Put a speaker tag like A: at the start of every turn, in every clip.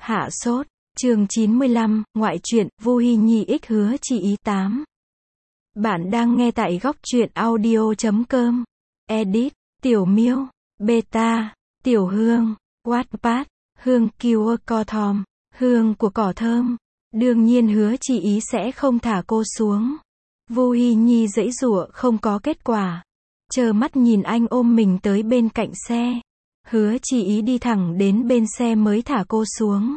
A: Hạ sốt. Chương 95, ngoại truyện, Vu Hi Nhi x Hứa Chi Ý 8. Bạn đang nghe tại góc truyện audio.com. Edit, Tiểu Miêu, Beta, Tiểu Hương, Wattpad, Hương Kiều Co Thom, hương của cỏ thơm. Đương nhiên Hứa Chi Ý sẽ không thả cô xuống. Vu Hi Nhi giãy giụa không có kết quả. Trơ mắt nhìn anh ôm mình tới bên cạnh xe. Hứa Chi Ý đi thẳng đến bên xe mới thả cô xuống.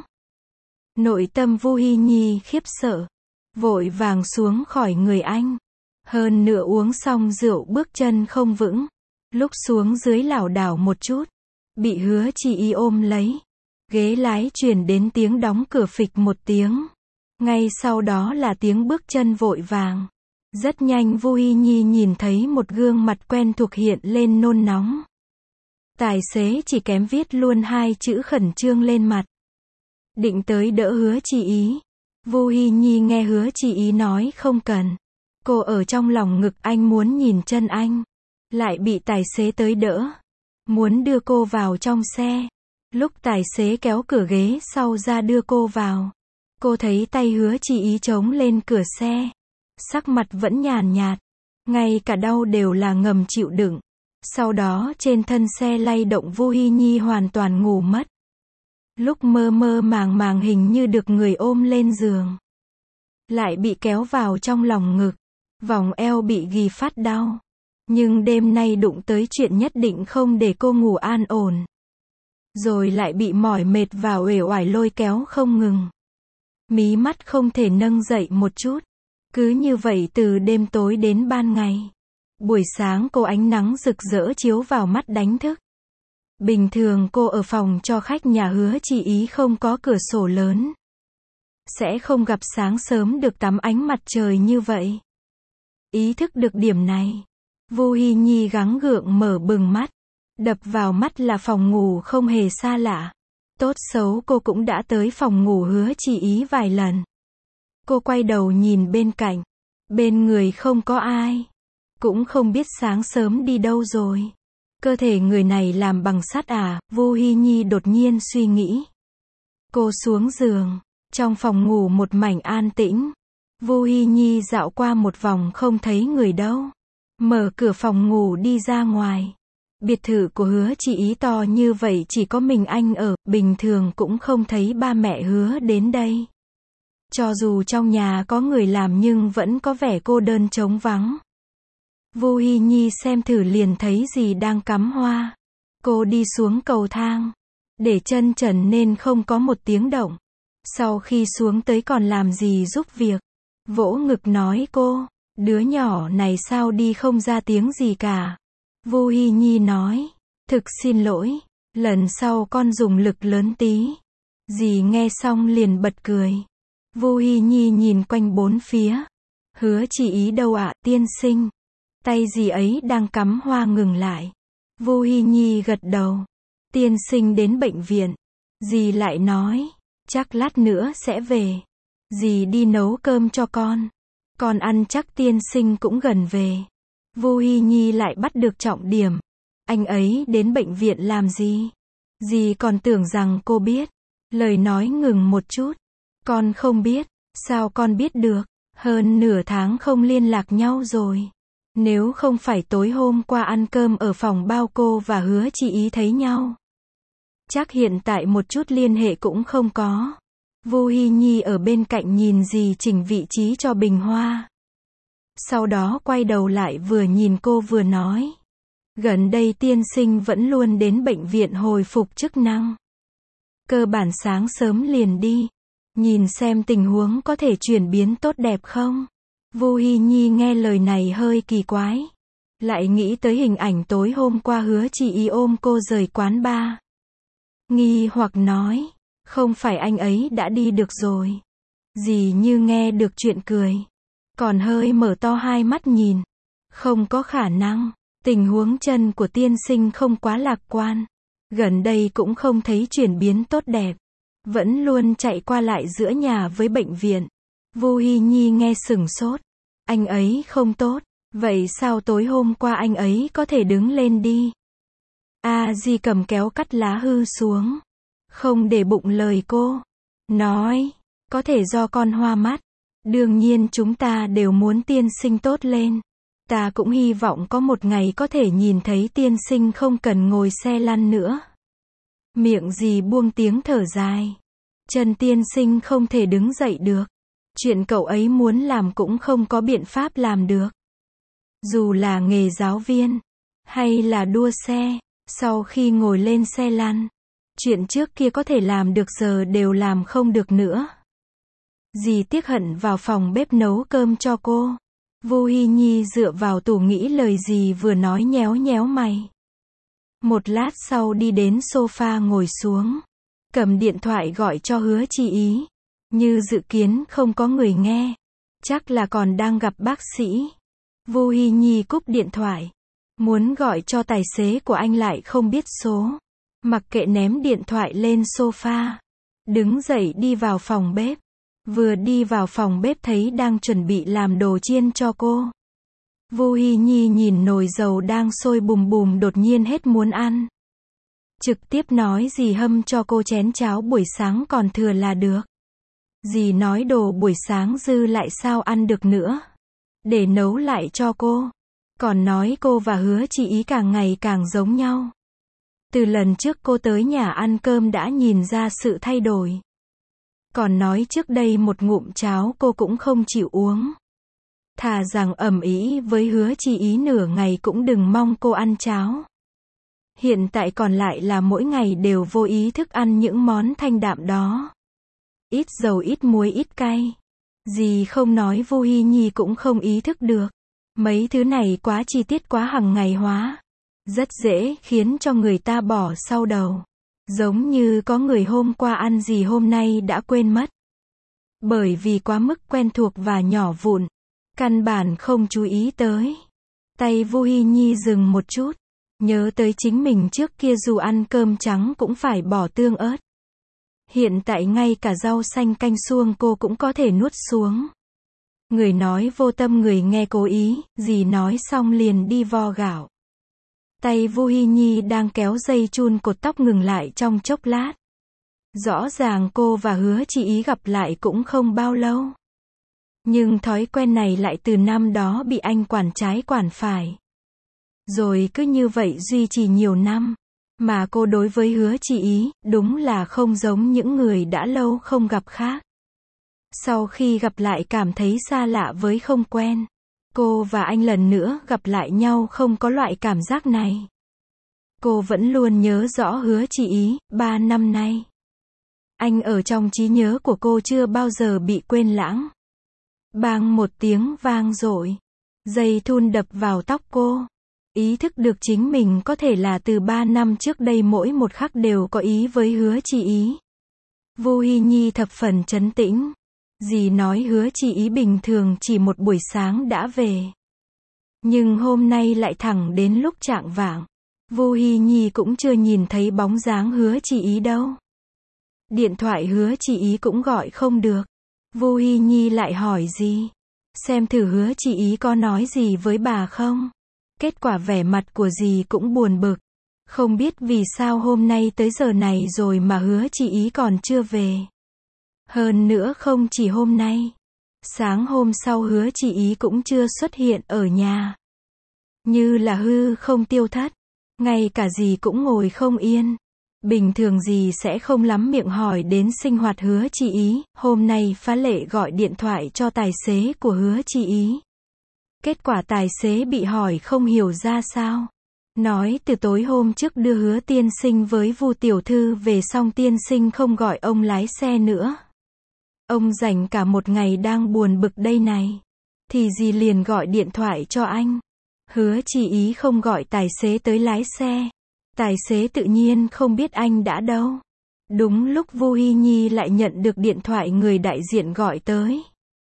A: Nội tâm Vu Hi Nhi khiếp sợ, vội vàng xuống khỏi người anh. Hơn nữa uống xong rượu bước chân không vững, lúc xuống dưới lảo đảo một chút, bị Hứa Chi Ý ôm lấy. Ghế lái truyền đến tiếng đóng cửa phịch một tiếng. Ngay sau đó là tiếng bước chân vội vàng. Rất nhanh Vu Hi Nhi nhìn thấy một gương mặt quen thuộc hiện lên nôn nóng. Tài xế chỉ kém viết luôn hai chữ khẩn trương lên mặt. Định tới đỡ Hứa Chi Ý. Vu Hi Nhi nghe Hứa Chi Ý nói không cần. Cô ở trong lòng ngực anh muốn nhìn chân anh. Lại bị tài xế tới đỡ. Muốn đưa cô vào trong xe. Lúc tài xế kéo cửa ghế sau ra đưa cô vào. Cô thấy tay Hứa Chi Ý chống lên cửa xe. Sắc mặt vẫn nhàn nhạt. Ngay cả đau đều là ngầm chịu đựng. Sau đó trên thân xe lay động Vu Hi Nhi hoàn toàn ngủ mất. Lúc mơ mơ màng màng hình như được người ôm lên giường. Lại bị kéo vào trong lòng ngực. Vòng eo bị ghì phát đau. Nhưng đêm nay đụng tới chuyện nhất định không để cô ngủ an ổn. Rồi lại bị mỏi mệt và uể oải lôi kéo không ngừng. Mí mắt không thể nâng dậy một chút. Cứ như vậy từ đêm tối đến ban ngày. Buổi sáng cô ánh nắng rực rỡ chiếu vào mắt đánh thức. Bình thường cô ở phòng cho khách nhà Hứa Chi Ý không có cửa sổ lớn. Sẽ không gặp sáng sớm được tắm ánh mặt trời như vậy. Ý thức được điểm này. Vu Hi Nhi gắng gượng mở bừng mắt. Đập vào mắt là phòng ngủ không hề xa lạ. Tốt xấu cô cũng đã tới phòng ngủ Hứa Chi Ý vài lần. Cô quay đầu nhìn bên cạnh. Bên người không có ai. Cũng không biết sáng sớm đi đâu rồi. Cơ thể người này làm bằng sắt à, Vu Hi Nhi đột nhiên suy nghĩ. Cô xuống giường. Trong phòng ngủ một mảnh an tĩnh. Vu Hi Nhi dạo qua một vòng không thấy người đâu. Mở cửa phòng ngủ đi ra ngoài. Biệt thự của Hứa Chi Ý to như vậy chỉ có mình anh ở, bình thường cũng không thấy ba mẹ Hứa đến đây. Cho dù trong nhà có người làm nhưng vẫn có vẻ cô đơn trống vắng. Vu Hi Nhi xem thử liền thấy gì đang cắm hoa. Cô đi xuống cầu thang. Để chân trần nên không có một tiếng động. Sau khi xuống tới còn làm gì giúp việc. Vỗ ngực nói cô, đứa nhỏ này sao đi không ra tiếng gì cả. Vu Hi Nhi nói, thực xin lỗi, lần sau con dùng lực lớn tí. Dì nghe xong liền bật cười. Vu Hi Nhi nhìn quanh bốn phía. Hứa Chi Ý đâu ạ, tiên sinh. Tay dì ấy đang cắm hoa ngừng lại. Vu Hi Nhi gật đầu. Tiên sinh đến bệnh viện. Dì lại nói, chắc lát nữa sẽ về. Dì đi nấu cơm cho con. Con ăn chắc tiên sinh cũng gần về. Vu Hi Nhi lại bắt được trọng điểm. Anh ấy đến bệnh viện làm gì? Dì còn tưởng rằng cô biết. Lời nói ngừng một chút. Con không biết. Sao con biết được? Hơn nửa tháng không liên lạc nhau rồi. Nếu không phải tối hôm qua ăn cơm ở phòng bao cô và Hứa Chi Ý thấy nhau. Chắc hiện tại một chút liên hệ cũng không có. Vu Hi Nhi ở bên cạnh nhìn dì chỉnh vị trí cho bình hoa. Sau đó quay đầu lại vừa nhìn cô vừa nói. Gần đây tiên sinh vẫn luôn đến bệnh viện hồi phục chức năng. Cơ bản sáng sớm liền đi. Nhìn xem tình huống có thể chuyển biến tốt đẹp không? Vu Hi Nhi nghe lời này hơi kỳ quái. Lại nghĩ tới hình ảnh tối hôm qua Hứa Chi Ý ôm cô rời quán bar. Nghi hoặc nói, không phải anh ấy đã đi được rồi. Dì như nghe được chuyện cười. Còn hơi mở to hai mắt nhìn. Không có khả năng. Tình huống chân của tiên sinh không quá lạc quan. Gần đây cũng không thấy chuyển biến tốt đẹp. Vẫn luôn chạy qua lại giữa nhà với bệnh viện. Vu Hi Nhi nghe sửng sốt. Anh ấy không tốt. Vậy sao tối hôm qua anh ấy có thể đứng lên đi? Dì cầm kéo cắt lá hư xuống. Không để bụng lời cô. nói, có thể do con hoa mắt. Đương nhiên chúng ta đều muốn tiên sinh tốt lên. Ta cũng hy vọng có một ngày có thể nhìn thấy tiên sinh không cần ngồi xe lăn nữa. Miệng dì buông tiếng thở dài. Trần tiên sinh không thể đứng dậy được. Chuyện cậu ấy muốn làm cũng không có biện pháp làm được. Dù là nghề giáo viên, hay là đua xe, sau khi ngồi lên xe lăn, chuyện trước kia có thể làm được giờ đều làm không được nữa. Dì tiếc hận vào phòng bếp nấu cơm cho cô. Vu Hi Nhi dựa vào tủ nghĩ lời dì vừa nói nhéo nhéo mày. Một lát sau đi đến sofa ngồi xuống. Cầm điện thoại gọi cho Hứa Chi Ý. Như dự kiến không có người nghe. Chắc là còn đang gặp bác sĩ. Vu Hi Nhi cúp điện thoại. Muốn gọi cho tài xế của anh lại không biết số. Mặc kệ ném điện thoại lên sofa. Đứng dậy đi vào phòng bếp. Vừa đi vào phòng bếp thấy đang chuẩn bị làm đồ chiên cho cô. Vu Hi Nhi nhìn nồi dầu đang sôi bùm bùm đột nhiên hết muốn ăn. Trực tiếp nói dì hâm cho cô chén cháo buổi sáng còn thừa là được. Dì nói đồ buổi sáng dư lại sao ăn được nữa. Để nấu lại cho cô. Còn nói cô và Hứa Chi Ý càng ngày càng giống nhau. Từ lần trước cô tới nhà ăn cơm đã nhìn ra sự thay đổi. Còn nói trước đây một ngụm cháo cô cũng không chịu uống. Thà rằng ầm ĩ với Hứa Chi Ý nửa ngày cũng đừng mong cô ăn cháo. Hiện tại còn lại là mỗi ngày đều vô ý thức ăn những món thanh đạm đó. Ít dầu ít muối ít cay. Dì không nói Vu Hi Nhi cũng không ý thức được. Mấy thứ này quá chi tiết quá hằng ngày hóa. Rất dễ khiến cho người ta bỏ sau đầu. Giống như có người hôm qua ăn gì hôm nay đã quên mất. Bởi vì quá mức quen thuộc và nhỏ vụn. Căn bản không chú ý tới. Tay Vu Hi Nhi dừng một chút. Nhớ tới chính mình trước kia dù ăn cơm trắng cũng phải bỏ tương ớt. Hiện tại ngay cả rau xanh canh suông cô cũng có thể nuốt xuống. Người nói vô tâm người nghe cố ý, dì nói xong liền đi vo gạo. Tay Vu Hi Nhi đang kéo dây chun cột tóc ngừng lại trong chốc lát. Rõ ràng cô và Hứa Chi Ý gặp lại cũng không bao lâu. Nhưng thói quen này lại từ năm đó bị anh quản trái quản phải. Rồi cứ như vậy duy trì nhiều năm. Mà cô đối với Hứa Chi Ý, đúng là không giống những người đã lâu không gặp khác. Sau khi gặp lại cảm thấy xa lạ với không quen. Cô và anh lần nữa gặp lại nhau không có loại cảm giác này. Cô vẫn luôn nhớ rõ Hứa Chi Ý, 3 năm nay. Anh ở trong trí nhớ của cô chưa bao giờ bị quên lãng. Bang một tiếng vang dội. Dây thun đập vào tóc cô. Ý thức được chính mình có thể là từ 3 năm trước đây mỗi một khắc đều có ý với Hứa Chi Ý. Vu Hi Nhi thập phần trấn tĩnh. Dì nói Hứa Chi Ý bình thường chỉ một buổi sáng đã về. Nhưng hôm nay lại thẳng đến lúc chạng vạng. Vu Hi Nhi cũng chưa nhìn thấy bóng dáng Hứa Chi Ý đâu. Điện thoại Hứa Chi Ý cũng gọi không được. Vu Hi Nhi lại hỏi dì. Xem thử Hứa Chi Ý có nói gì với bà không? Kết quả vẻ mặt của dì cũng buồn bực. Không biết vì sao hôm nay tới giờ này rồi mà Hứa Chi Ý còn chưa về. Hơn nữa không chỉ hôm nay. Sáng hôm sau Hứa Chi Ý cũng chưa xuất hiện ở nhà. Như là hư không tiêu thất. Ngay cả dì cũng ngồi không yên. Bình thường dì sẽ không lắm miệng hỏi đến sinh hoạt Hứa Chi Ý. Hôm nay phá lệ gọi điện thoại cho tài xế của Hứa Chi Ý. Kết quả tài xế bị hỏi không hiểu ra sao. Nói từ tối hôm trước đưa Hứa tiên sinh với Vu tiểu thư về xong tiên sinh không gọi ông lái xe nữa. Ông rảnh cả một ngày đang buồn bực đây này. Thì dì liền gọi điện thoại cho anh. Hứa Chi Ý không gọi tài xế tới lái xe. Tài xế tự nhiên không biết anh đã đâu. Đúng lúc Vu Hi Nhi lại nhận được điện thoại người đại diện gọi tới.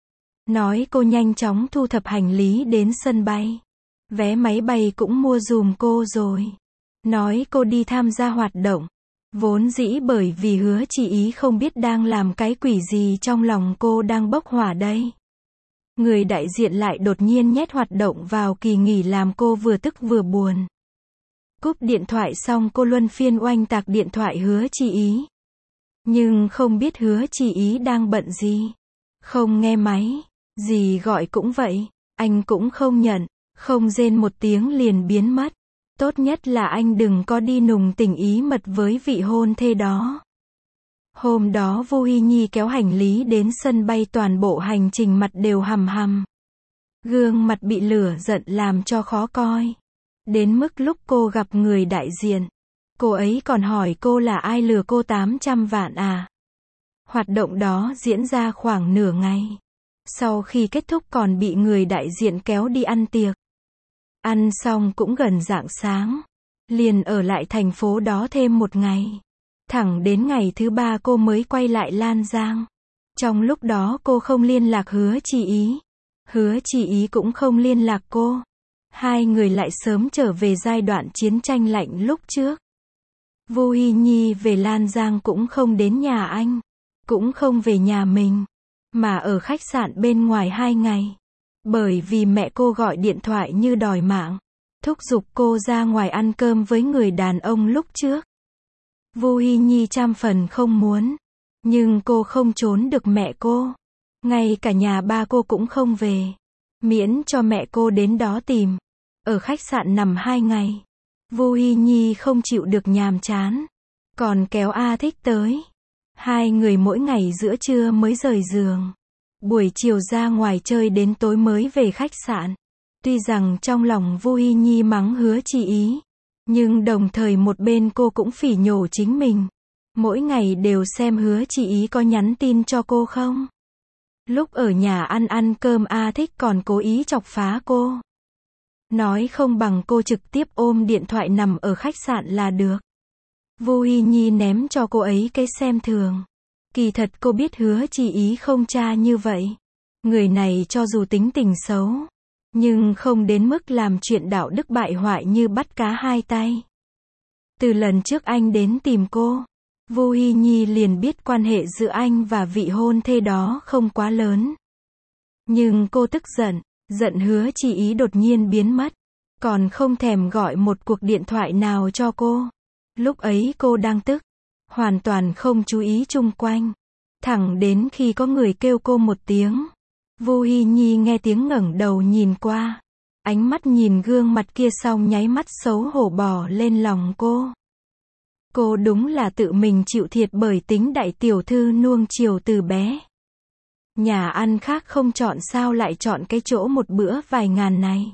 A: Nói cô nhanh chóng thu thập hành lý đến sân bay. Vé máy bay cũng mua giùm cô rồi. Nói cô đi tham gia hoạt động. Vốn dĩ bởi vì Hứa Chi Ý không biết đang làm cái quỷ gì trong lòng cô đang bốc hỏa đây. Người đại diện lại đột nhiên nhét hoạt động vào kỳ nghỉ làm cô vừa tức vừa buồn. Cúp điện thoại xong cô luân phiên oanh tạc điện thoại Hứa Chi Ý. Nhưng không biết Hứa Chi Ý đang bận gì. Không nghe máy. Dì gọi cũng vậy. Anh cũng không nhận. Không rên một tiếng liền biến mất. Tốt nhất là anh đừng có đi nùng tình ý mật với vị hôn thê đó. Hôm đó Vu Hi Nhi kéo hành lý đến sân bay, toàn bộ hành trình mặt đều hằm hằm. Gương mặt bị lửa giận làm cho khó coi. Đến mức lúc cô gặp người đại diện, cô ấy còn hỏi cô là ai lừa cô 800 vạn à. Hoạt động đó diễn ra khoảng nửa ngày. Sau khi kết thúc còn bị người đại diện kéo đi ăn tiệc. Ăn xong cũng gần rạng sáng. Liền ở lại thành phố đó thêm một ngày. Thẳng đến ngày thứ 3 cô mới quay lại Lan Giang. Trong lúc đó cô không liên lạc Hứa Chi Ý. Hứa Chi Ý cũng không liên lạc cô. Hai người lại sớm trở về giai đoạn chiến tranh lạnh lúc trước. Vu Hi Nhi về Lan Giang cũng không đến nhà anh. Cũng không về nhà mình. Mà ở khách sạn bên ngoài 2 ngày. Bởi vì mẹ cô gọi điện thoại như đòi mạng. Thúc giục cô ra ngoài ăn cơm với người đàn ông lúc trước. Vu Hi Nhi trăm phần không muốn. Nhưng cô không trốn được mẹ cô. Ngay cả nhà ba cô cũng không về. Miễn cho mẹ cô đến đó tìm. Ở khách sạn nằm 2 ngày. Vu Hi Nhi không chịu được nhàm chán. Còn kéo A Thích tới. Hai người mỗi ngày giữa trưa mới rời giường. Buổi chiều ra ngoài chơi đến tối mới về khách sạn. Tuy rằng trong lòng Vu Hi Nhi mắng Hứa Chi Ý. Nhưng đồng thời một bên cô cũng phỉ nhổ chính mình. Mỗi ngày đều xem Hứa Chi Ý có nhắn tin cho cô không. Lúc ở nhà ăn cơm A Thích còn cố ý chọc phá cô. Nói không bằng cô trực tiếp ôm điện thoại nằm ở khách sạn là được. Vu Hi Nhi ném cho cô ấy cái xem thường. Kỳ thật cô biết Hứa Chi Ý không cha như vậy. Người này cho dù tính tình xấu, nhưng không đến mức làm chuyện đạo đức bại hoại như bắt cá hai tay. Từ lần trước anh đến tìm cô, Vu Hi Nhi liền biết quan hệ giữa anh và vị hôn thê đó không quá lớn. Nhưng cô tức giận Hứa Chi Ý đột nhiên biến mất. Còn không thèm gọi một cuộc điện thoại nào cho cô. Lúc ấy cô đang tức. Hoàn toàn không chú ý chung quanh. Thẳng đến khi có người kêu cô một tiếng. Vu Hi Nhi nghe tiếng ngẩng đầu nhìn qua. Ánh mắt nhìn gương mặt kia xong nháy mắt xấu hổ bò lên lòng cô. Cô đúng là tự mình chịu thiệt bởi tính đại tiểu thư nuông chiều từ bé. Nhà ăn khác không chọn sao lại chọn cái chỗ một bữa vài ngàn này.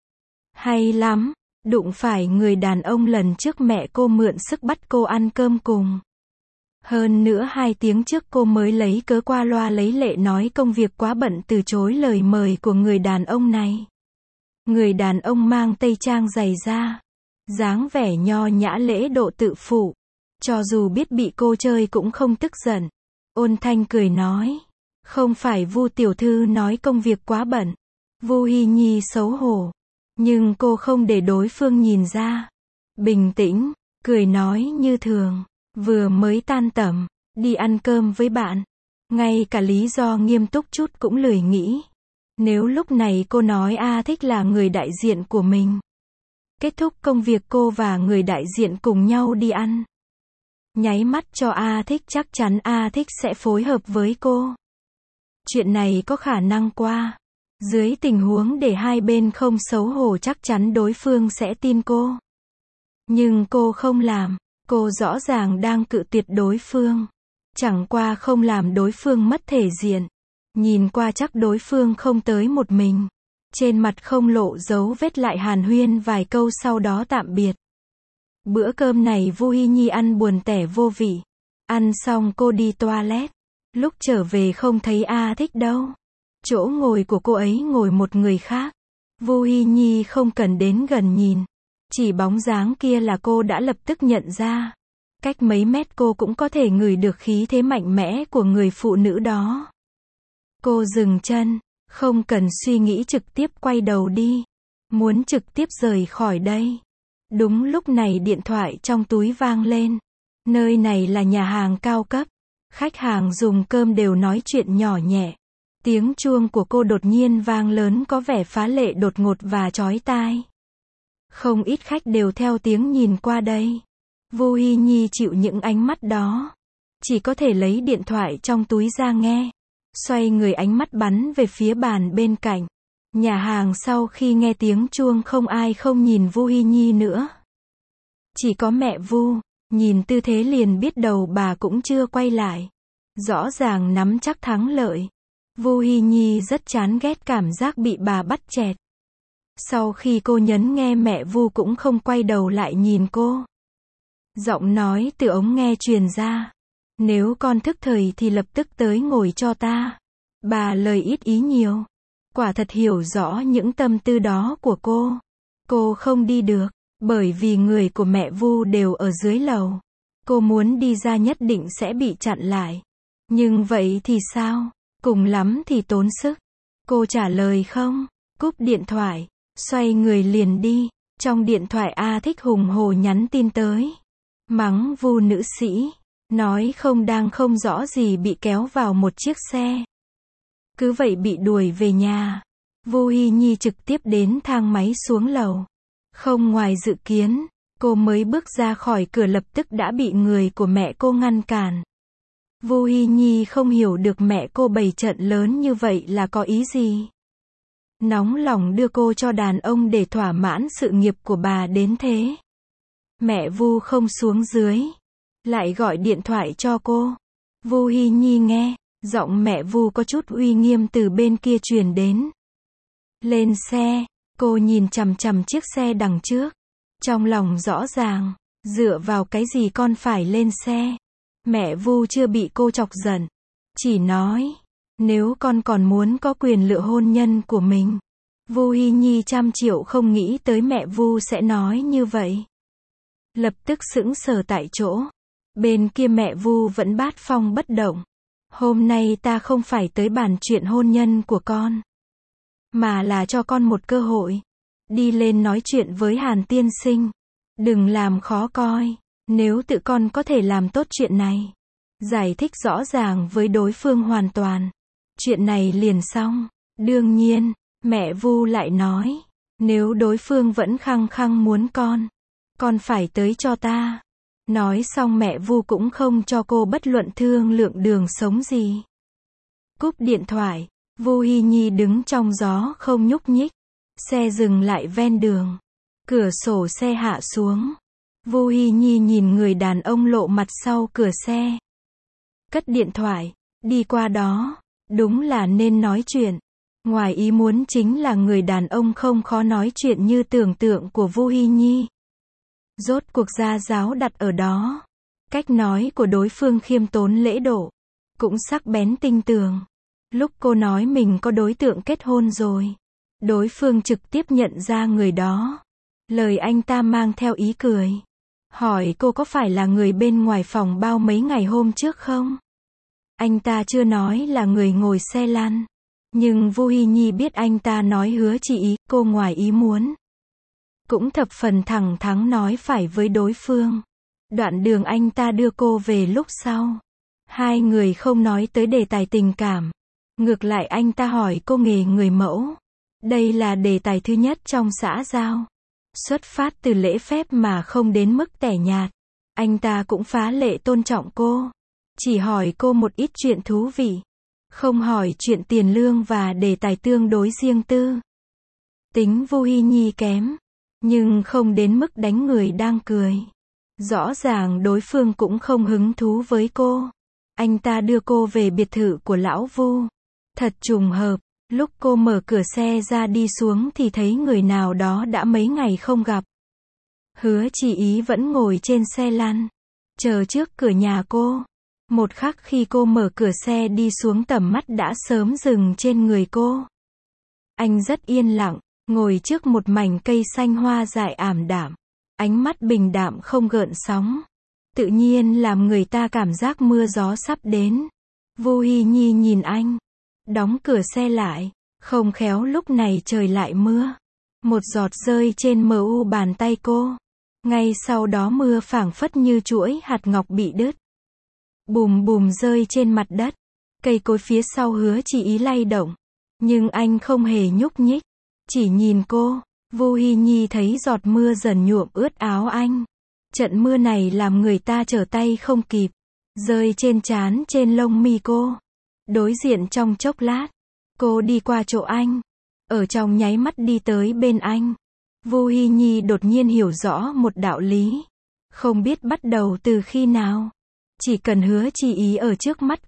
A: Hay lắm, đụng phải người đàn ông lần trước mẹ cô mượn sức bắt cô ăn cơm cùng. Hơn nữa 2 tiếng trước cô mới lấy cớ qua loa lấy lệ nói công việc quá bận từ chối lời mời của người đàn ông này. Người đàn ông mang tây trang dày da, dáng vẻ nho nhã lễ độ tự phụ. Cho dù biết bị cô chơi cũng không tức giận. Ôn thanh cười nói. Không phải Vu tiểu thư nói công việc quá bận. Vu Hi Nhi xấu hổ. Nhưng cô không để đối phương nhìn ra. Bình tĩnh, cười nói như thường. Vừa mới tan tầm, đi ăn cơm với bạn. Ngay cả lý do nghiêm túc chút cũng lười nghĩ. Nếu lúc này cô nói A Thích là người đại diện của mình. Kết thúc công việc cô và người đại diện cùng nhau đi ăn. Nháy mắt cho A Thích chắc chắn A Thích sẽ phối hợp với cô. Chuyện này có khả năng qua. Dưới tình huống để hai bên không xấu hổ chắc chắn đối phương sẽ tin cô. Nhưng cô không làm. Cô rõ ràng đang cự tuyệt đối phương. Chẳng qua không làm đối phương mất thể diện. Nhìn qua chắc đối phương không tới một mình. Trên mặt không lộ dấu vết lại hàn huyên vài câu sau đó tạm biệt. Bữa cơm này Vu Hi Nhi ăn buồn tẻ vô vị. Ăn xong cô đi toilet. Lúc trở về không thấy A Thích đâu. Chỗ ngồi của cô ấy ngồi một người khác. Vu Hi Nhi không cần đến gần nhìn. Chỉ bóng dáng kia là cô đã lập tức nhận ra. Cách mấy mét cô cũng có thể ngửi được khí thế mạnh mẽ của người phụ nữ đó. Cô dừng chân, không cần suy nghĩ trực tiếp quay đầu đi. Muốn trực tiếp rời khỏi đây. Đúng lúc này điện thoại trong túi vang lên. Nơi này là nhà hàng cao cấp. Khách hàng dùng cơm đều nói chuyện nhỏ nhẹ. Tiếng chuông của cô đột nhiên vang lớn có vẻ phá lệ đột ngột và chói tai. Không ít khách đều theo tiếng nhìn qua đây. Vu Hi Nhi chịu những ánh mắt đó. chỉ có thể lấy điện thoại trong túi ra nghe. Xoay người ánh mắt bắn về phía bàn bên cạnh. Nhà hàng sau khi nghe tiếng chuông không ai không nhìn Vu Hi Nhi nữa. Chỉ có mẹ Vu, nhìn tư thế liền biết đầu bà cũng chưa quay lại. Rõ ràng nắm chắc thắng lợi. Vu Hi Nhi rất chán ghét cảm giác bị bà bắt chẹt. Sau khi cô nhấn nghe mẹ Vu cũng không quay đầu lại nhìn cô. Giọng nói từ ống nghe truyền ra. Nếu con thức thời thì lập tức tới ngồi cho ta. Bà lời ít ý nhiều. Quả thật hiểu rõ những tâm tư đó của cô. Cô không đi được, bởi vì người của mẹ Vu đều ở dưới lầu. Cô muốn đi ra nhất định sẽ bị chặn lại. Nhưng vậy thì sao? Cùng lắm thì tốn sức. Cô trả lời không, cúp điện thoại, xoay người liền đi. Trong điện thoại A Thích hùng hổ nhắn tin tới. Mắng Vu nữ sĩ. Nói không đang không rõ gì bị kéo vào một chiếc xe. Cứ vậy bị đuổi về nhà. Vu Hi Nhi trực tiếp đến thang máy xuống lầu. Không ngoài dự kiến, cô mới bước ra khỏi cửa lập tức đã bị người của mẹ cô ngăn cản. Vu Hi Nhi không hiểu được mẹ cô bày trận lớn như vậy là có ý gì. Nóng lòng đưa cô cho đàn ông để thỏa mãn sự nghiệp của bà đến thế. Mẹ Vu không xuống dưới, lại gọi điện thoại cho cô. Vu Hi Nhi nghe, giọng mẹ Vu có chút uy nghiêm từ bên kia truyền đến. Lên xe, cô nhìn chằm chằm chiếc xe đằng trước. Trong lòng rõ ràng, dựa vào cái gì con phải lên xe. Mẹ Vu chưa bị cô chọc giận. Chỉ nói, nếu con còn muốn có quyền lựa hôn nhân của mình. Vu Hi Nhi trăm triệu không nghĩ tới mẹ Vu sẽ nói như vậy. Lập tức sững sờ tại chỗ. Bên kia mẹ Vu vẫn bát phong bất động. Hôm nay ta không phải tới bàn chuyện hôn nhân của con. Mà là cho con một cơ hội. Đi lên nói chuyện với Hàn tiên sinh. Đừng làm khó coi. Nếu tự con có thể làm tốt chuyện này. Giải thích rõ ràng với đối phương hoàn toàn. Chuyện này liền xong. Đương nhiên, mẹ Vu lại nói. Nếu đối phương vẫn khăng khăng muốn con phải tới cho ta. Nói xong mẹ Vu cũng không cho cô bất luận thương lượng đường sống gì. Cúp điện thoại, Vu Hi Nhi đứng trong gió không nhúc nhích. Xe dừng lại ven đường. Cửa sổ xe hạ xuống. Vu Hi Nhi nhìn người đàn ông lộ mặt sau cửa xe. Cất điện thoại, đi qua đó. Đúng là nên nói chuyện. Ngoài ý muốn chính là người đàn ông không khó nói chuyện như tưởng tượng của Vu Hi Nhi. Rốt cuộc gia giáo đặt ở đó. Cách nói của đối phương khiêm tốn lễ độ. Cũng sắc bén tinh tường. Lúc cô nói mình có đối tượng kết hôn rồi. Đối phương trực tiếp nhận ra người đó. Lời anh ta mang theo ý cười. Hỏi cô có phải là người bên ngoài phòng bao mấy ngày hôm trước không? Anh ta chưa nói là người ngồi xe lăn. Nhưng Vu Hi Nhi biết anh ta nói hứa chị ý, cô ngoài ý muốn. Cũng thập phần thẳng thắn nói phải với đối phương. Đoạn đường anh ta đưa cô về lúc sau. Hai người không nói tới đề tài tình cảm. Ngược lại anh ta hỏi cô nghề người mẫu. Đây là đề tài thứ nhất trong xã giao. Xuất phát từ lễ phép mà không đến mức tẻ nhạt. Anh ta cũng phá lệ tôn trọng cô. Chỉ hỏi cô một ít chuyện thú vị. Không hỏi chuyện tiền lương và đề tài tương đối riêng tư. Tính Vu Hi Nhi kém. Nhưng không đến mức đánh người đang cười. Rõ ràng đối phương cũng không hứng thú với cô. Anh ta đưa cô về biệt thự của lão Vu. Thật trùng hợp, lúc cô mở cửa xe ra đi xuống thì thấy người nào đó đã mấy ngày không gặp. Hứa chị ý vẫn ngồi trên xe lăn. Chờ trước cửa nhà cô. Một khắc khi cô mở cửa xe đi xuống tầm mắt đã sớm dừng trên người cô. Anh rất yên lặng. Ngồi trước một mảnh cây xanh hoa dại ảm đạm. Ánh mắt bình đạm không gợn sóng. Tự nhiên làm người ta cảm giác mưa gió sắp đến. Vu Hi Nhi nhìn anh. Đóng cửa xe lại. Không khéo lúc này trời lại mưa. Một giọt rơi trên mu bàn tay cô. Ngay sau đó mưa phảng phất như chuỗi hạt ngọc bị đứt. Bùm bùm rơi trên mặt đất. Cây cối phía sau hứa chị ý lay động. Nhưng anh không hề nhúc nhích. Chỉ nhìn cô. Vu Hi Nhi thấy giọt mưa dần nhuộm ướt áo anh. Trận mưa này làm người ta trở tay không kịp. rơi trên trán trên lông mi cô. Đối diện trong chốc lát, cô đi qua chỗ anh, ở trong nháy mắt đi tới bên anh. Vu Hi Nhi đột nhiên hiểu rõ một đạo lý, không biết bắt đầu từ khi nào, chỉ cần Hứa Chi Ý ở trước mắt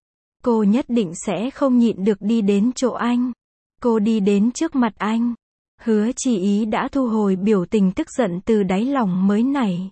A: cô nhất định sẽ không nhịn được đi đến chỗ anh. Cô đi đến trước mặt anh, Hứa Chi Ý đã thu hồi biểu tình tức giận từ đáy lòng mới nảy.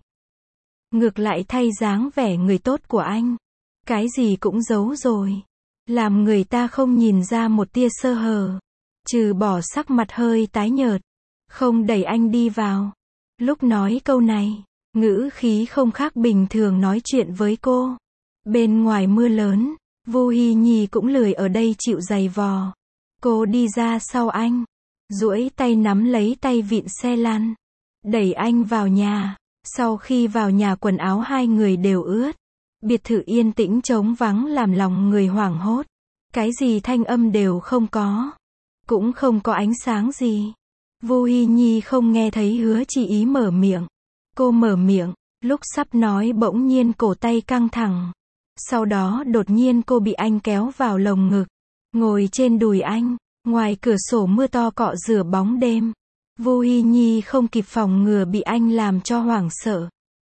A: Ngược lại thay dáng vẻ người tốt của anh, cái gì cũng giấu rồi, làm người ta không nhìn ra một tia sơ hở, trừ bỏ sắc mặt hơi tái nhợt, không đẩy anh đi vào. Lúc nói câu này, ngữ khí không khác bình thường nói chuyện với cô. Bên ngoài mưa lớn, Vu Hi Nhi cũng lười ở đây chịu giày vò. Cô đi ra sau anh, duỗi tay nắm lấy tay vịn xe lăn, đẩy anh vào nhà. Sau khi vào nhà quần áo hai người đều ướt. Biệt thự yên tĩnh trống vắng làm lòng người hoảng hốt. Cái gì thanh âm đều không có, cũng không có ánh sáng gì. Vu Hi Nhi không nghe thấy Hứa Chi Ý mở miệng. Cô mở miệng, lúc sắp nói bỗng nhiên cổ tay căng thẳng. Sau đó đột nhiên cô bị anh kéo vào lồng ngực, ngồi trên đùi anh. Ngoài cửa sổ mưa to cọ rửa bóng đêm. Vu Hi Nhi không kịp phòng ngừa bị anh làm cho hoảng sợ,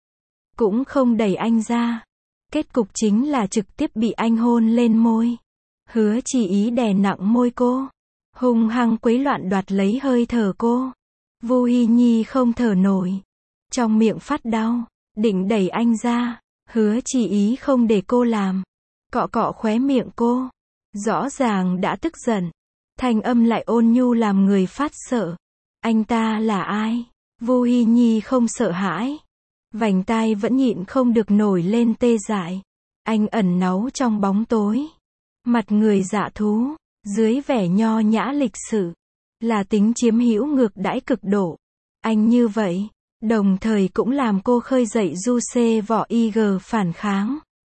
A: cũng không đẩy anh ra. Kết cục chính là trực tiếp bị anh hôn lên môi. Hứa Chi Ý đè nặng môi cô, hung hăng quấy loạn đoạt lấy hơi thở cô. Vu Hi Nhi không thở nổi, trong miệng phát đau, định đẩy anh ra. Hứa Chi Ý không để cô làm, cọ cọ khóe miệng cô, rõ ràng đã tức giận, thanh âm lại ôn nhu làm người phát sợ. Anh ta là ai? Vu Hi Nhi không sợ hãi, vành tai vẫn nhịn không được nổi lên tê dại. Anh ẩn náu trong bóng tối, mặt người dạ thú, dưới vẻ nho nhã lịch sự, là tính chiếm hữu ngược đãi cực độ. Anh như vậy, đồng thời cũng làm cô khơi dậy du xê vỏ IG phản kháng.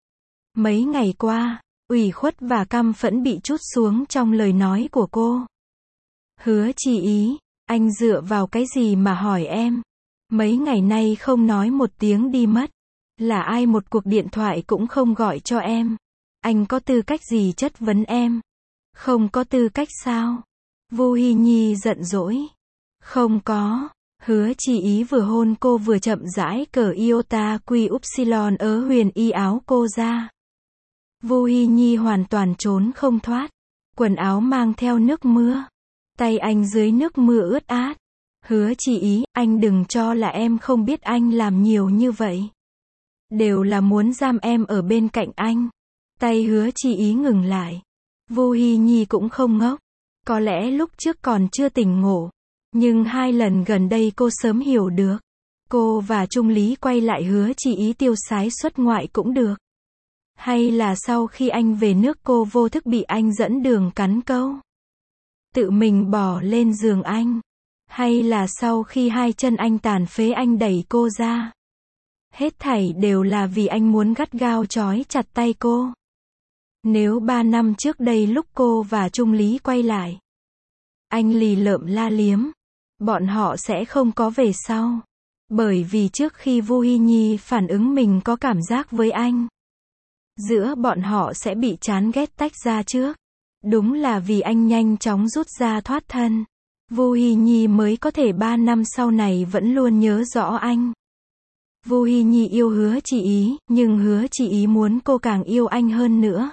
A: Mấy ngày qua, ủy khuất và căm phẫn bị trút xuống trong lời nói của cô. Hứa Chi Ý, anh dựa vào cái gì mà hỏi em? Mấy ngày nay không nói một tiếng đi mất. Là ai một cuộc điện thoại cũng không gọi cho em? Anh có tư cách gì chất vấn em? Không có tư cách sao? Vu Hi Nhi giận dỗi. Không có. Hứa Chi Ý vừa hôn cô vừa chậm rãi cởi iota quy upsilon ớ huyền y áo cô ra. Vu Hi Nhi hoàn toàn trốn không thoát. Quần áo mang theo nước mưa. Tay anh dưới nước mưa ướt át. Hứa Chi Ý, anh đừng cho là em không biết anh làm nhiều như vậy. Đều là muốn giam em ở bên cạnh anh. Tay Hứa Chi Ý ngừng lại. Vu Hi Nhi cũng không ngốc. Có lẽ lúc trước còn chưa tỉnh ngộ. Nhưng 2 lần gần đây cô sớm hiểu được. Cô và Trung Lý quay lại Hứa Chi Ý tiêu sái xuất ngoại cũng được. Hay là sau khi anh về nước cô vô thức bị anh dẫn đường cắn câu. Tự mình bỏ lên giường anh. Hay là sau khi 2 chân anh tàn phế anh đẩy cô ra. Hết thảy đều là vì anh muốn gắt gao trói chặt tay cô. Nếu 3 năm trước đây lúc cô và Trung Lý quay lại, anh lì lợm la liếm, bọn họ sẽ không có về sau. Bởi vì trước khi Vu Hi Nhi phản ứng mình có cảm giác với anh, giữa bọn họ sẽ bị chán ghét tách ra trước. Đúng là vì anh nhanh chóng rút ra thoát thân, Vu Hi Nhi mới có thể 3 năm sau này vẫn luôn nhớ rõ anh. Vu Hi Nhi yêu Hứa Chi Ý, nhưng Hứa Chi Ý muốn cô càng yêu anh hơn nữa.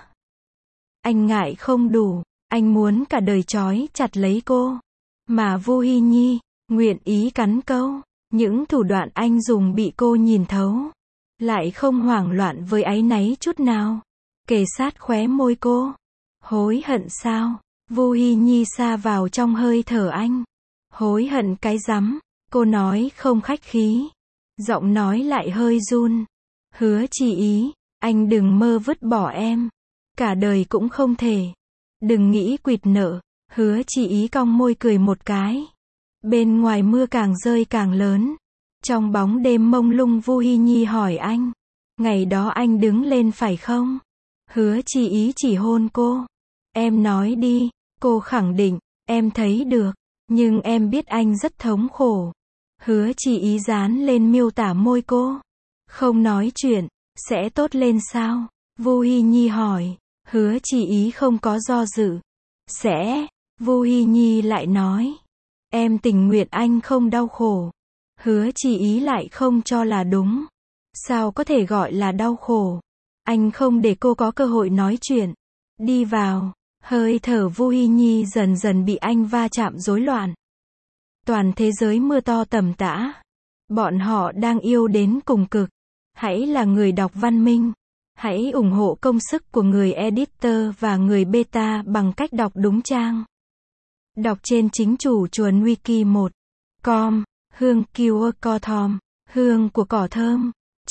A: Anh ngại không đủ, anh muốn cả đời trói chặt lấy cô. Mà Vu Hi Nhi, nguyện ý cắn câu. Những thủ đoạn anh dùng bị cô nhìn thấu. Lại không hoảng loạn với áy náy chút nào. Kề sát khóe môi cô. Hối hận sao? Vu Hi Nhi sa vào trong hơi thở anh. Hối hận cái rắm, cô nói không khách khí. Giọng nói lại hơi run. Hứa Chi Ý, anh đừng mơ vứt bỏ em. Cả đời cũng không thể. Đừng nghĩ quỵt nợ. Hứa Chi Ý cong môi cười một cái. Bên ngoài mưa càng rơi càng lớn. Trong bóng đêm mông lung Vu Hi Nhi hỏi anh. Ngày đó anh đứng lên phải không? Hứa Chi Ý chỉ hôn cô. Em nói đi. Cô khẳng định. Em thấy được. Nhưng em biết anh rất thống khổ. Hứa Chi Ý dán lên miêu tả môi cô. Không nói chuyện. Sẽ tốt lên sao? Vu Hi Nhi hỏi. Hứa Chi Ý không có do dự. Sẽ. Vu Hi Nhi lại nói. Em tình nguyện anh không đau khổ. Hứa Chi Ý lại không cho là đúng. Sao có thể gọi là đau khổ? Anh không để cô có cơ hội nói chuyện. Đi vào. Hơi thở Vu Hi Nhi dần dần bị anh va chạm rối loạn. Toàn thế giới mưa to tầm tã. Bọn họ đang yêu đến cùng cực. Hãy là người đọc văn minh. Hãy ủng hộ công sức của người editor và người beta bằng cách đọc đúng trang. Đọc trên chính chủ chuồn wiki 1.com. Hương cua co thom. Hương của cỏ thơm.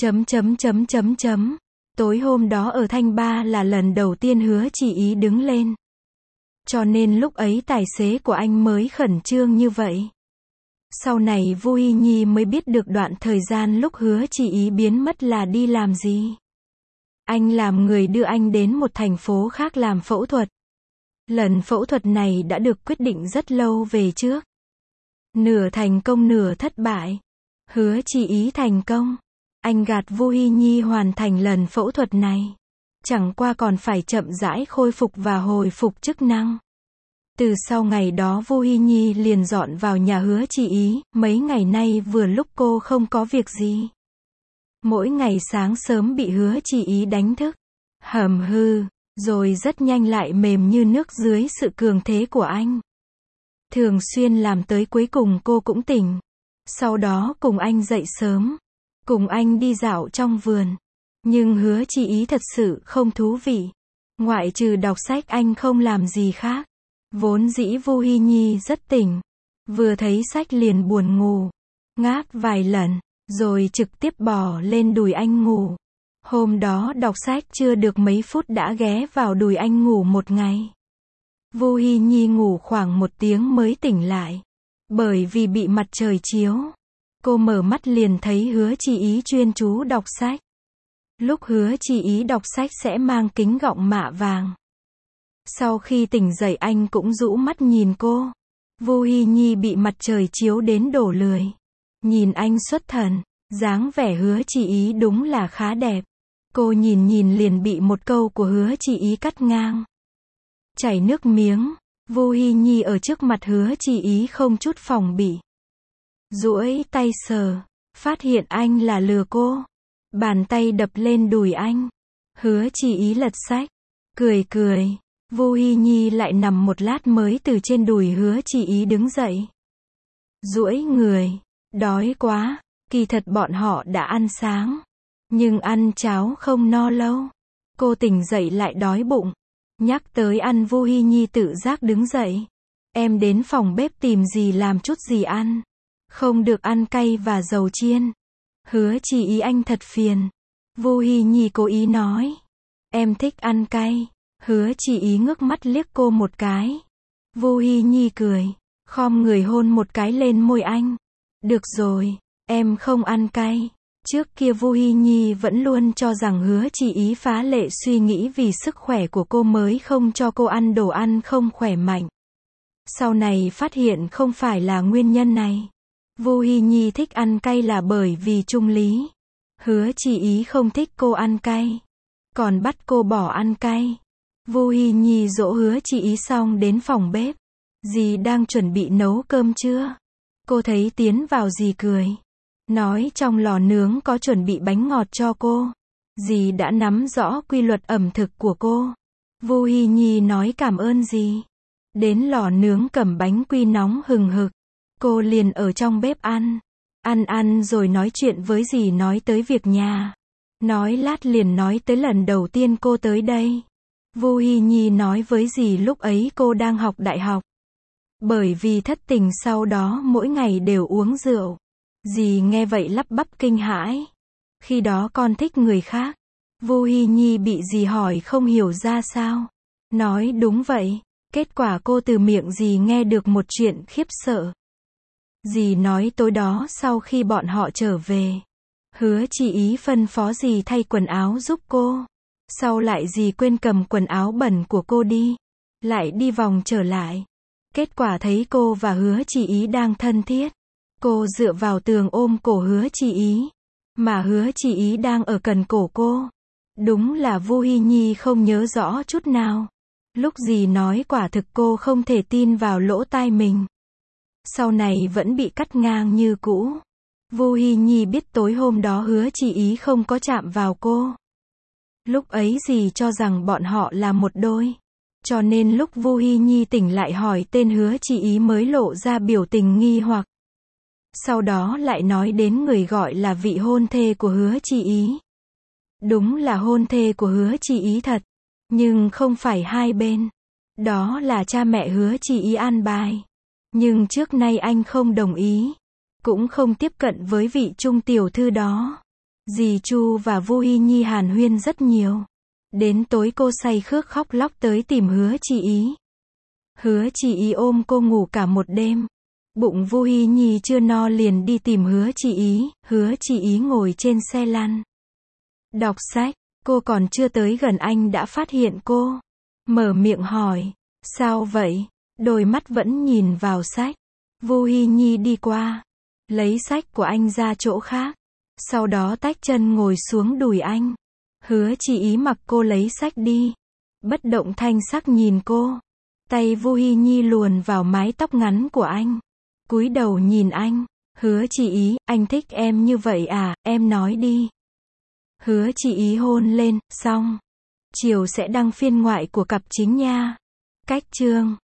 A: Tối hôm đó ở Thanh Ba là lần đầu tiên Hứa Chi Ý đứng lên. Cho nên lúc ấy tài xế của anh mới khẩn trương như vậy. Sau này Vu Hi Nhi mới biết được đoạn thời gian lúc Hứa Chi Ý biến mất là đi làm gì. Anh làm người đưa anh đến một thành phố khác làm phẫu thuật. Lần phẫu thuật này đã được quyết định rất lâu về trước. Nửa thành công nửa thất bại. Hứa Chi Ý thành công. Anh gạt Vu Hi Nhi hoàn thành lần phẫu thuật này. Chẳng qua còn phải chậm rãi khôi phục và hồi phục chức năng. Từ sau ngày đó Vu Hi Nhi liền dọn vào nhà Hứa Chi Ý, mấy ngày nay vừa lúc cô không có việc gì. Mỗi ngày sáng sớm bị Hứa Chi Ý đánh thức. Hầm hư, rồi rất nhanh lại mềm như nước dưới sự cường thế của anh. Thường xuyên làm tới cuối cùng cô cũng tỉnh. Sau đó cùng anh dậy sớm. Cùng anh đi dạo trong vườn. Nhưng Hứa Chi Ý thật sự không thú vị. Ngoại trừ đọc sách anh không làm gì khác. Vốn dĩ Vu Hi Nhi rất tỉnh. Vừa thấy sách liền buồn ngủ. Ngáp vài lần, rồi trực tiếp bò lên đùi anh ngủ. Hôm đó đọc sách chưa được mấy phút đã ghé vào đùi anh ngủ một ngày. Vu Hi Nhi ngủ khoảng 1 tiếng mới tỉnh lại. Bởi vì bị mặt trời chiếu. Cô mở mắt liền thấy Hứa Chi Ý chuyên chú đọc sách. Lúc Hứa Chi Ý đọc sách sẽ mang kính gọng mạ vàng. Sau khi tỉnh dậy anh cũng rũ mắt nhìn cô. Vu Hi Nhi bị mặt trời chiếu đến đổ lười. Nhìn anh xuất thần, dáng vẻ Hứa Chi Ý đúng là khá đẹp. Cô nhìn liền bị một câu của Hứa Chi Ý cắt ngang. Chảy nước miếng, Vu Hi Nhi ở trước mặt Hứa Chi Ý không chút phòng bị. Duỗi tay sờ, phát hiện anh là lừa cô. Bàn tay đập lên đùi anh. Hứa Chi Ý lật sách, cười. Vu Hi Nhi lại nằm một lát mới từ trên đùi Hứa Chi Ý đứng dậy. Duỗi người, đói quá, kỳ thật bọn họ đã ăn sáng. Nhưng ăn cháo không no lâu. Cô tỉnh dậy lại đói bụng. Nhắc tới ăn Vu Hi Nhi tự giác đứng dậy. Em đến phòng bếp tìm gì làm chút gì ăn. Không được ăn cay và dầu chiên. Hứa Chi Ý anh thật phiền. Vu Hi Nhi cố ý nói. Em thích ăn cay. Hứa Chi Ý ngước mắt liếc cô một cái. Vu Hi Nhi cười. Khom người hôn một cái lên môi anh. Được rồi, em không ăn cay. Trước kia Vu Hi Nhi vẫn luôn cho rằng Hứa Chi Ý phá lệ suy nghĩ vì sức khỏe của cô mới không cho cô ăn đồ ăn không khỏe mạnh. Sau này phát hiện không phải là nguyên nhân này. Vu Hi Nhi thích ăn cay là bởi vì trung lý. Hứa Chi Ý không thích cô ăn cay. Còn bắt cô bỏ ăn cay. Vu Hi Nhi dỗ Hứa Chi Ý xong đến phòng bếp. Dì đang chuẩn bị nấu cơm chưa? Cô thấy tiến vào dì cười. Nói trong lò nướng có chuẩn bị bánh ngọt cho cô. Dì đã nắm rõ quy luật ẩm thực của cô. Vu Hi Nhi nói cảm ơn dì. Đến lò nướng cầm bánh quy nóng hừng hực. Cô liền ở trong bếp ăn. Ăn rồi nói chuyện với dì nói tới việc nhà. Nói lát liền nói tới lần đầu tiên cô tới đây. Vu Hi Nhi nói với dì lúc ấy cô đang học đại học. Bởi vì thất tình sau đó mỗi ngày đều uống rượu. Dì nghe vậy lắp bắp kinh hãi. Khi đó con thích người khác. Vu Hi Nhi bị dì hỏi không hiểu ra sao. Nói đúng vậy. Kết quả cô từ miệng dì nghe được một chuyện khiếp sợ. Dì nói tối đó sau khi bọn họ trở về. Hứa Chi Ý phân phó dì thay quần áo giúp cô. Sau lại dì quên cầm quần áo bẩn của cô đi. Lại đi vòng trở lại. Kết quả thấy cô và Hứa Chi Ý đang thân thiết. Cô dựa vào tường ôm cổ Hứa Chi Ý. Mà Hứa Chi Ý đang ở cần cổ cô. Đúng là Vu Hi Nhi không nhớ rõ chút nào. Lúc gì nói quả thực cô không thể tin vào lỗ tai mình. Sau này vẫn bị cắt ngang như cũ. Vu Hi Nhi biết tối hôm đó Hứa Chi Ý không có chạm vào cô. Lúc ấy dì cho rằng bọn họ là một đôi. Cho nên lúc Vu Hi Nhi tỉnh lại hỏi tên Hứa Chi Ý mới lộ ra biểu tình nghi hoặc. Sau đó lại nói đến người gọi là vị hôn thê của Hứa Chi Ý. Đúng là hôn thê của Hứa Chi Ý thật. Nhưng không phải hai bên. Đó là cha mẹ Hứa Chi Ý an bài. Nhưng trước nay anh không đồng ý. Cũng không tiếp cận với vị trung tiểu thư đó. Dì Chu và Vu Hi Nhi hàn huyên rất nhiều. Đến tối cô say khước khóc lóc tới tìm Hứa Chi Ý. Hứa Chi Ý ôm cô ngủ cả một đêm. Bụng Vu Hi Nhi chưa no liền đi tìm Hứa Chi Ý. Hứa Chi Ý ngồi trên xe lăn. Đọc sách. Cô còn chưa tới gần anh đã phát hiện cô. Mở miệng hỏi. Sao vậy? Đôi mắt vẫn nhìn vào sách. Vu Hi Nhi đi qua. Lấy sách của anh ra chỗ khác. Sau đó tách chân ngồi xuống đùi anh. Hứa Chi Ý mặc cô lấy sách đi. Bất động thanh sắc nhìn cô. Tay Vu Hi Nhi luồn vào mái tóc ngắn của anh. Cúi đầu nhìn anh. Hứa Chi Ý, anh thích em như vậy à, em nói đi. Hứa Chi Ý hôn lên, xong. Chiều sẽ đăng phiên ngoại của cặp chính nha. Cách chương